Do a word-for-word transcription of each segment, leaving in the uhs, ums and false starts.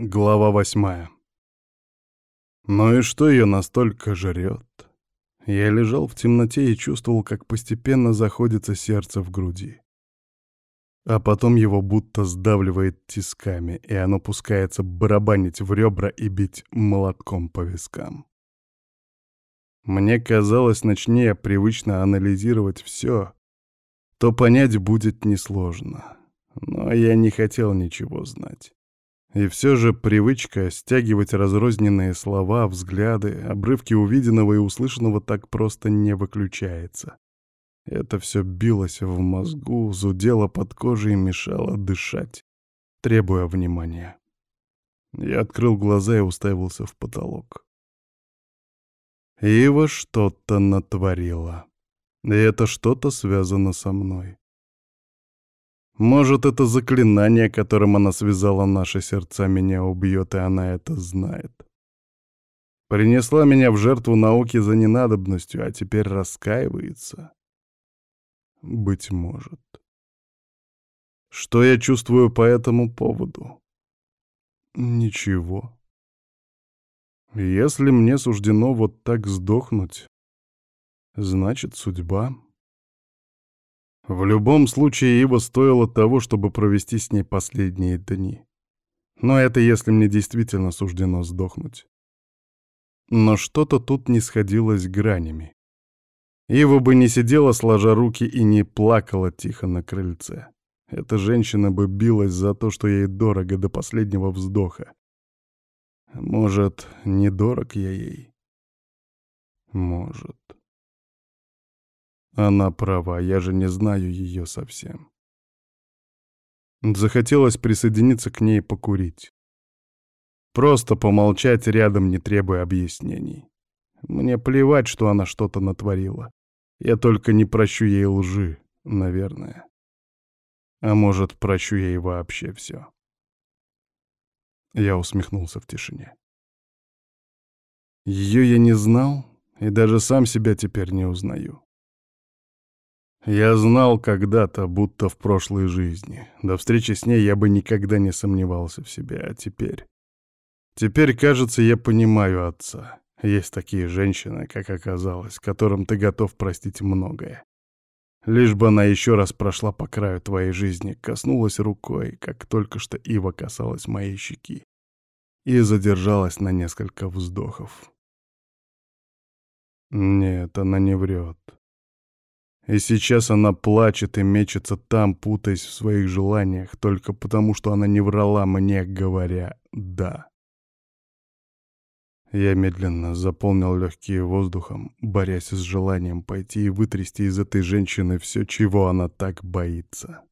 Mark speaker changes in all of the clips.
Speaker 1: Глава восьмая. Ну и что ее настолько жрет? Я лежал в темноте и чувствовал, как постепенно заходится сердце в груди. А потом его будто сдавливает тисками, и оно пускается барабанить в ребра и бить молотком по вискам. Мне казалось, начни я привычно анализировать все, то понять будет несложно. Но я не хотел ничего знать. И все же привычка стягивать разрозненные слова, взгляды, обрывки увиденного и услышанного так просто не выключается. Это все билось в мозгу, зудело под кожей и мешало дышать, требуя внимания. Я открыл глаза и уставился в потолок. Ива что-то натворила. И это что-то связано со мной. Может, это заклинание, которым она связала наши сердца, меня убьет, и она это знает. Принесла меня в жертву науки за ненадобностью, а теперь раскаивается. Быть может. Что я чувствую по этому поводу? Ничего. Если мне суждено вот так сдохнуть, значит, судьба. В любом случае, Ива стоила того, чтобы провести с ней последние дни. Но это если мне действительно суждено сдохнуть. Но что-то тут не сходилось гранями. Ива бы не сидела сложа руки и не плакала тихо на крыльце. Эта женщина бы билась за то, что ей дорого до последнего вздоха. Может, недорог я ей? Может. Она права, я же не знаю ее совсем. Захотелось присоединиться к ней и покурить. Просто помолчать рядом, не требуя объяснений. Мне плевать, что она что-то натворила. Я только не прощу ей лжи, наверное. А может, прощу ей вообще все. Я усмехнулся в тишине. Ее я не знал, и даже сам себя теперь не узнаю. Я знал когда-то, будто в прошлой жизни. До встречи с ней я бы никогда не сомневался в себе, а теперь... Теперь, кажется, я понимаю отца. Есть такие женщины, как оказалось, которым ты готов простить многое. Лишь бы она еще раз прошла по краю твоей жизни, коснулась рукой, как только что Ива касалась моей щеки, и задержалась на несколько вздохов. Нет, она не врет. И сейчас она плачет и мечется там, путаясь в своих желаниях, только потому, что она не врала мне, говоря «да». Я медленно заполнил легкие воздухом, борясь с желанием пойти и вытрясти из этой женщины все, чего она так боится.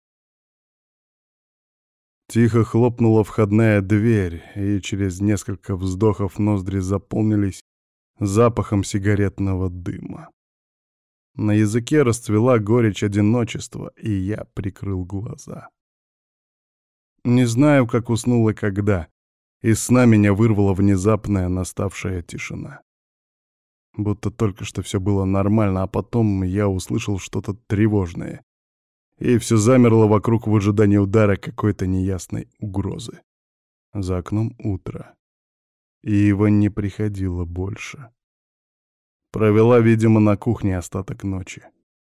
Speaker 1: Тихо хлопнула входная дверь, и через несколько вздохов ноздри заполнились запахом сигаретного дыма. На языке расцвела горечь одиночества, и я прикрыл глаза. Не знаю, как уснул и когда. Из сна меня вырвала внезапная наставшая тишина. Будто только что все было нормально, а потом я услышал что-то тревожное. И все замерло вокруг в ожидании удара какой-то неясной угрозы. За окном утро. И его не приходило больше. Провела, видимо, на кухне остаток ночи.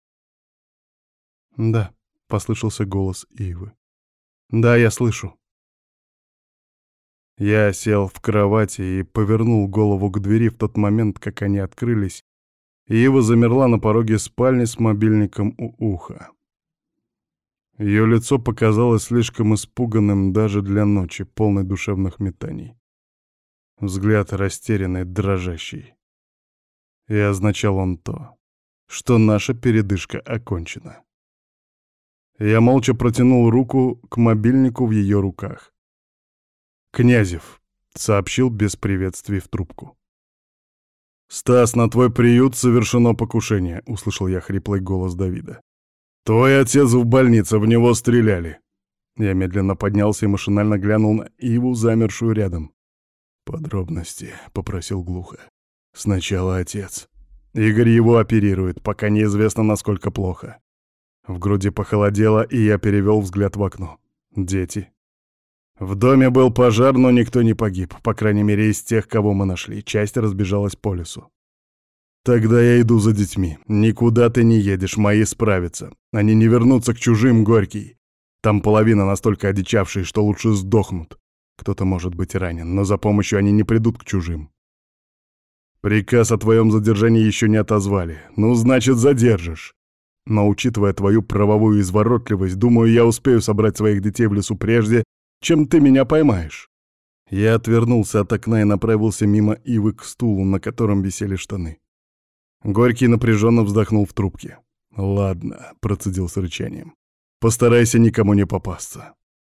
Speaker 1: «Да», — послышался голос Ивы. «Да, я слышу». Я сел в кровати и повернул голову к двери в тот момент, как они открылись, и Ива замерла на пороге спальни с мобильником у уха. Ее лицо показалось слишком испуганным даже для ночи, полной душевных метаний. Взгляд растерянный, дрожащий. И означал он то, что наша передышка окончена. Я молча протянул руку к мобильнику в ее руках. «Князев», — сообщил без приветствий в трубку. «Стас, на твой приют совершено покушение», — услышал я хриплый голос Давида. «Твой отец в больнице, в него стреляли». Я медленно поднялся и машинально глянул на Иву, замершую рядом. «Подробности», — попросил глухо. «Сначала отец. Игорь его оперирует, пока неизвестно, насколько плохо». В груди похолодело, и я перевел взгляд в окно. «Дети?» В доме был пожар, но никто не погиб, по крайней мере, из тех, кого мы нашли. Часть разбежалась по лесу. Тогда я иду за детьми. Никуда ты не едешь, мои справятся. Они не вернутся к чужим, Горький. Там половина настолько одичавшие, что лучше сдохнут. Кто-то может быть ранен, но за помощью они не придут к чужим. Приказ о твоем задержании еще не отозвали. Ну, значит, задержишь. Но, учитывая твою правовую изворотливость, думаю, я успею собрать своих детей в лесу прежде, чем ты меня поймаешь. Я отвернулся от окна и направился мимо ивы к стулу, на котором висели штаны. Горький напряженно вздохнул в трубке. «Ладно», — процедил с рычанием. «Постарайся никому не попасться».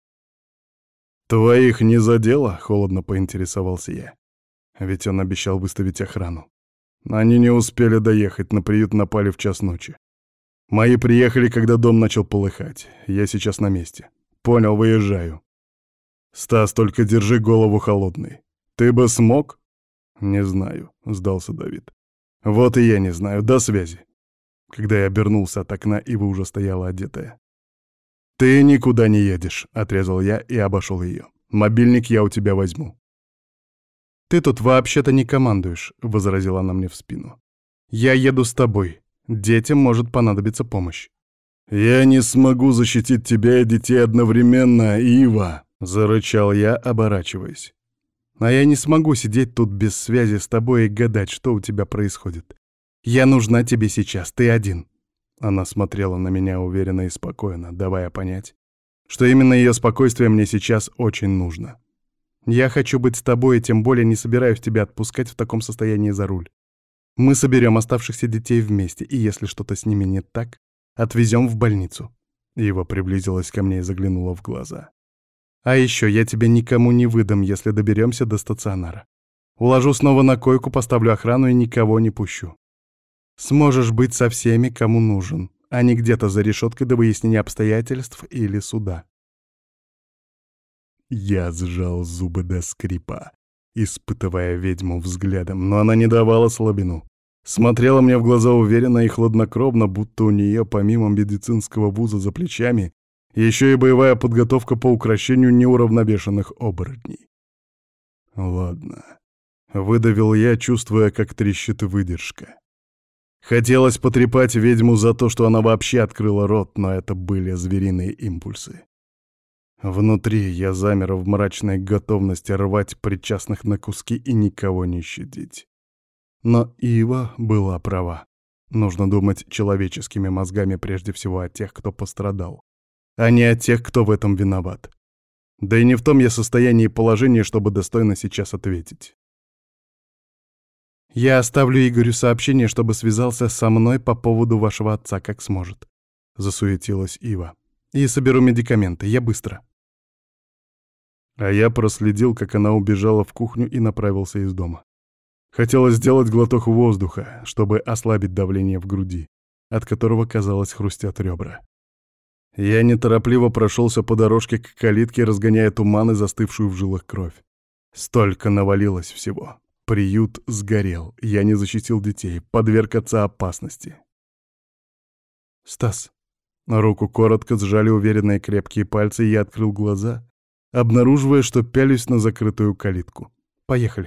Speaker 1: «Твоих не задело?» — холодно поинтересовался я. Ведь он обещал выставить охрану. Они не успели доехать, на приют напали в час ночи. Мои приехали, когда дом начал полыхать. Я сейчас на месте. Понял, выезжаю. Стас, только держи голову холодной. Ты бы смог? Не знаю, сдался Давид. Вот и я не знаю, до связи. Когда я обернулся от окна, Ива уже стояла одетая. «Ты никуда не едешь», — отрезал я и обошел ее. «Мобильник я у тебя возьму». «Ты тут вообще-то не командуешь», — возразила она мне в спину. «Я еду с тобой. Детям может понадобиться помощь». «Я не смогу защитить тебя и детей одновременно, Ива», — зарычал я, оборачиваясь. «А я не смогу сидеть тут без связи с тобой и гадать, что у тебя происходит. Я нужна тебе сейчас, ты один». Она смотрела на меня уверенно и спокойно, давая понять, что именно ее спокойствие мне сейчас очень нужно. «Я хочу быть с тобой и тем более не собираюсь тебя отпускать в таком состоянии за руль. Мы соберем оставшихся детей вместе, и если что-то с ними не так, отвезем в больницу». Ива приблизилась ко мне и заглянула в глаза. «А еще я тебя никому не выдам, если доберемся до стационара. Уложу снова на койку, поставлю охрану и никого не пущу. Сможешь быть со всеми, кому нужен, а не где-то за решеткой до выяснения обстоятельств или суда». Я сжал зубы до скрипа, испытывая ведьму взглядом, но она не давала слабину. Смотрела мне в глаза уверенно и хладнокровно, будто у нее, помимо медицинского вуза за плечами, еще и боевая подготовка по укрощению неуравновешенных оборотней. Ладно. Выдавил я, чувствуя, как трещит выдержка. Хотелось потрепать ведьму за то, что она вообще открыла рот, но это были звериные импульсы. Внутри я замер в мрачной готовности рвать причастных на куски и никого не щадить. Но Ива была права. Нужно думать человеческими мозгами прежде всего о тех, кто пострадал, а не о тех, кто в этом виноват. Да и не в том я состоянии и положении, чтобы достойно сейчас ответить. «Я оставлю Игорю сообщение, чтобы связался со мной по поводу вашего отца, как сможет», — засуетилась Ива. «И соберу медикаменты, я быстро». А я проследил, как она убежала в кухню и направился из дома. Хотелось сделать глоток воздуха, чтобы ослабить давление в груди, от которого, казалось, хрустят ребра. Я неторопливо прошелся по дорожке к калитке, разгоняя туман и застывшую в жилах кровь. Столько навалилось всего. Приют сгорел, я не защитил детей, подверг отца опасности. «Стас». Руку коротко сжали уверенные крепкие пальцы, и я открыл глаза, обнаруживая, что пялюсь на закрытую калитку. «Поехали».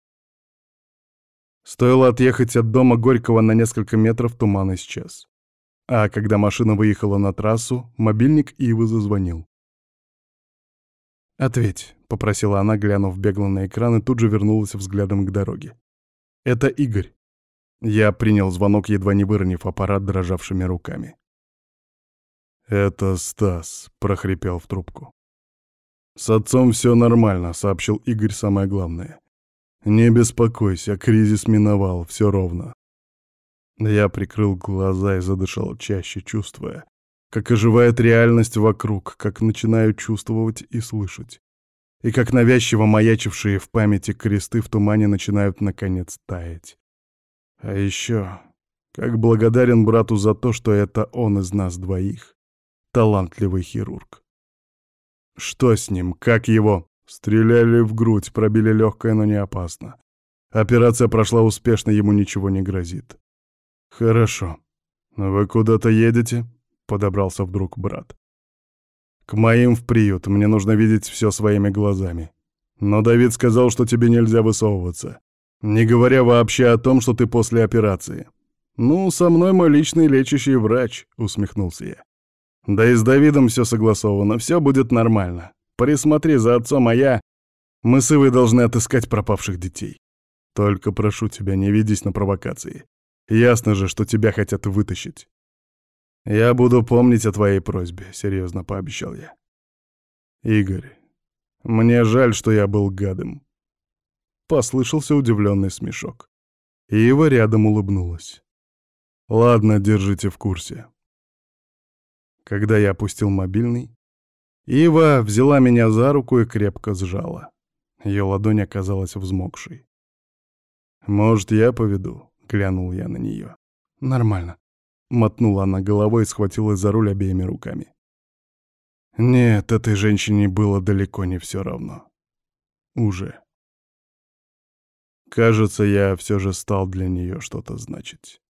Speaker 1: Стоило отъехать от дома Горького на несколько метров, туман исчез. А когда машина выехала на трассу, мобильник Ивы зазвонил. «Ответь», — попросила она, глянув бегло на экран, и тут же вернулась взглядом к дороге. «Это Игорь». Я принял звонок, едва не выронив аппарат дрожавшими руками. «Это Стас», — прохрипел в трубку. «С отцом все нормально», — сообщил Игорь самое главное. «Не беспокойся, кризис миновал, все ровно». Я прикрыл глаза и задышал чаще, чувствуя, как оживает реальность вокруг, как начинаю чувствовать и слышать, и как навязчиво маячившие в памяти кресты в тумане начинают наконец таять. А еще, как благодарен брату за то, что это он из нас двоих, талантливый хирург. Что с ним? Как его? Стреляли в грудь, пробили легкое, но не опасно. Операция прошла успешно, ему ничего не грозит. Хорошо. Вы куда-то едете? Подобрался вдруг брат. К моим в приют, мне нужно видеть все своими глазами. Но Давид сказал, что тебе нельзя высовываться, не говоря вообще о том, что ты после операции. Ну, со мной мой личный лечащий врач, усмехнулся я. Да и с Давидом все согласовано, все будет нормально. Присмотри за отцом, а я... Мы с Ивой должны отыскать пропавших детей. Только прошу тебя, не ведись на провокации. Ясно же, что тебя хотят вытащить. Я буду помнить о твоей просьбе, серьезно пообещал я. Игорь, мне жаль, что я был гадом. Послышался удивленный смешок. Ива рядом улыбнулась. Ладно, держите в курсе. Когда я опустил мобильный, Ива взяла меня за руку и крепко сжала. Ее ладонь оказалась взмокшей. «Может, я поведу?» — глянул я на нее. «Нормально», — мотнула она головой и схватилась за руль обеими руками. Нет, этой женщине было далеко не все равно. Уже. Кажется, я все же стал для нее что-то значить.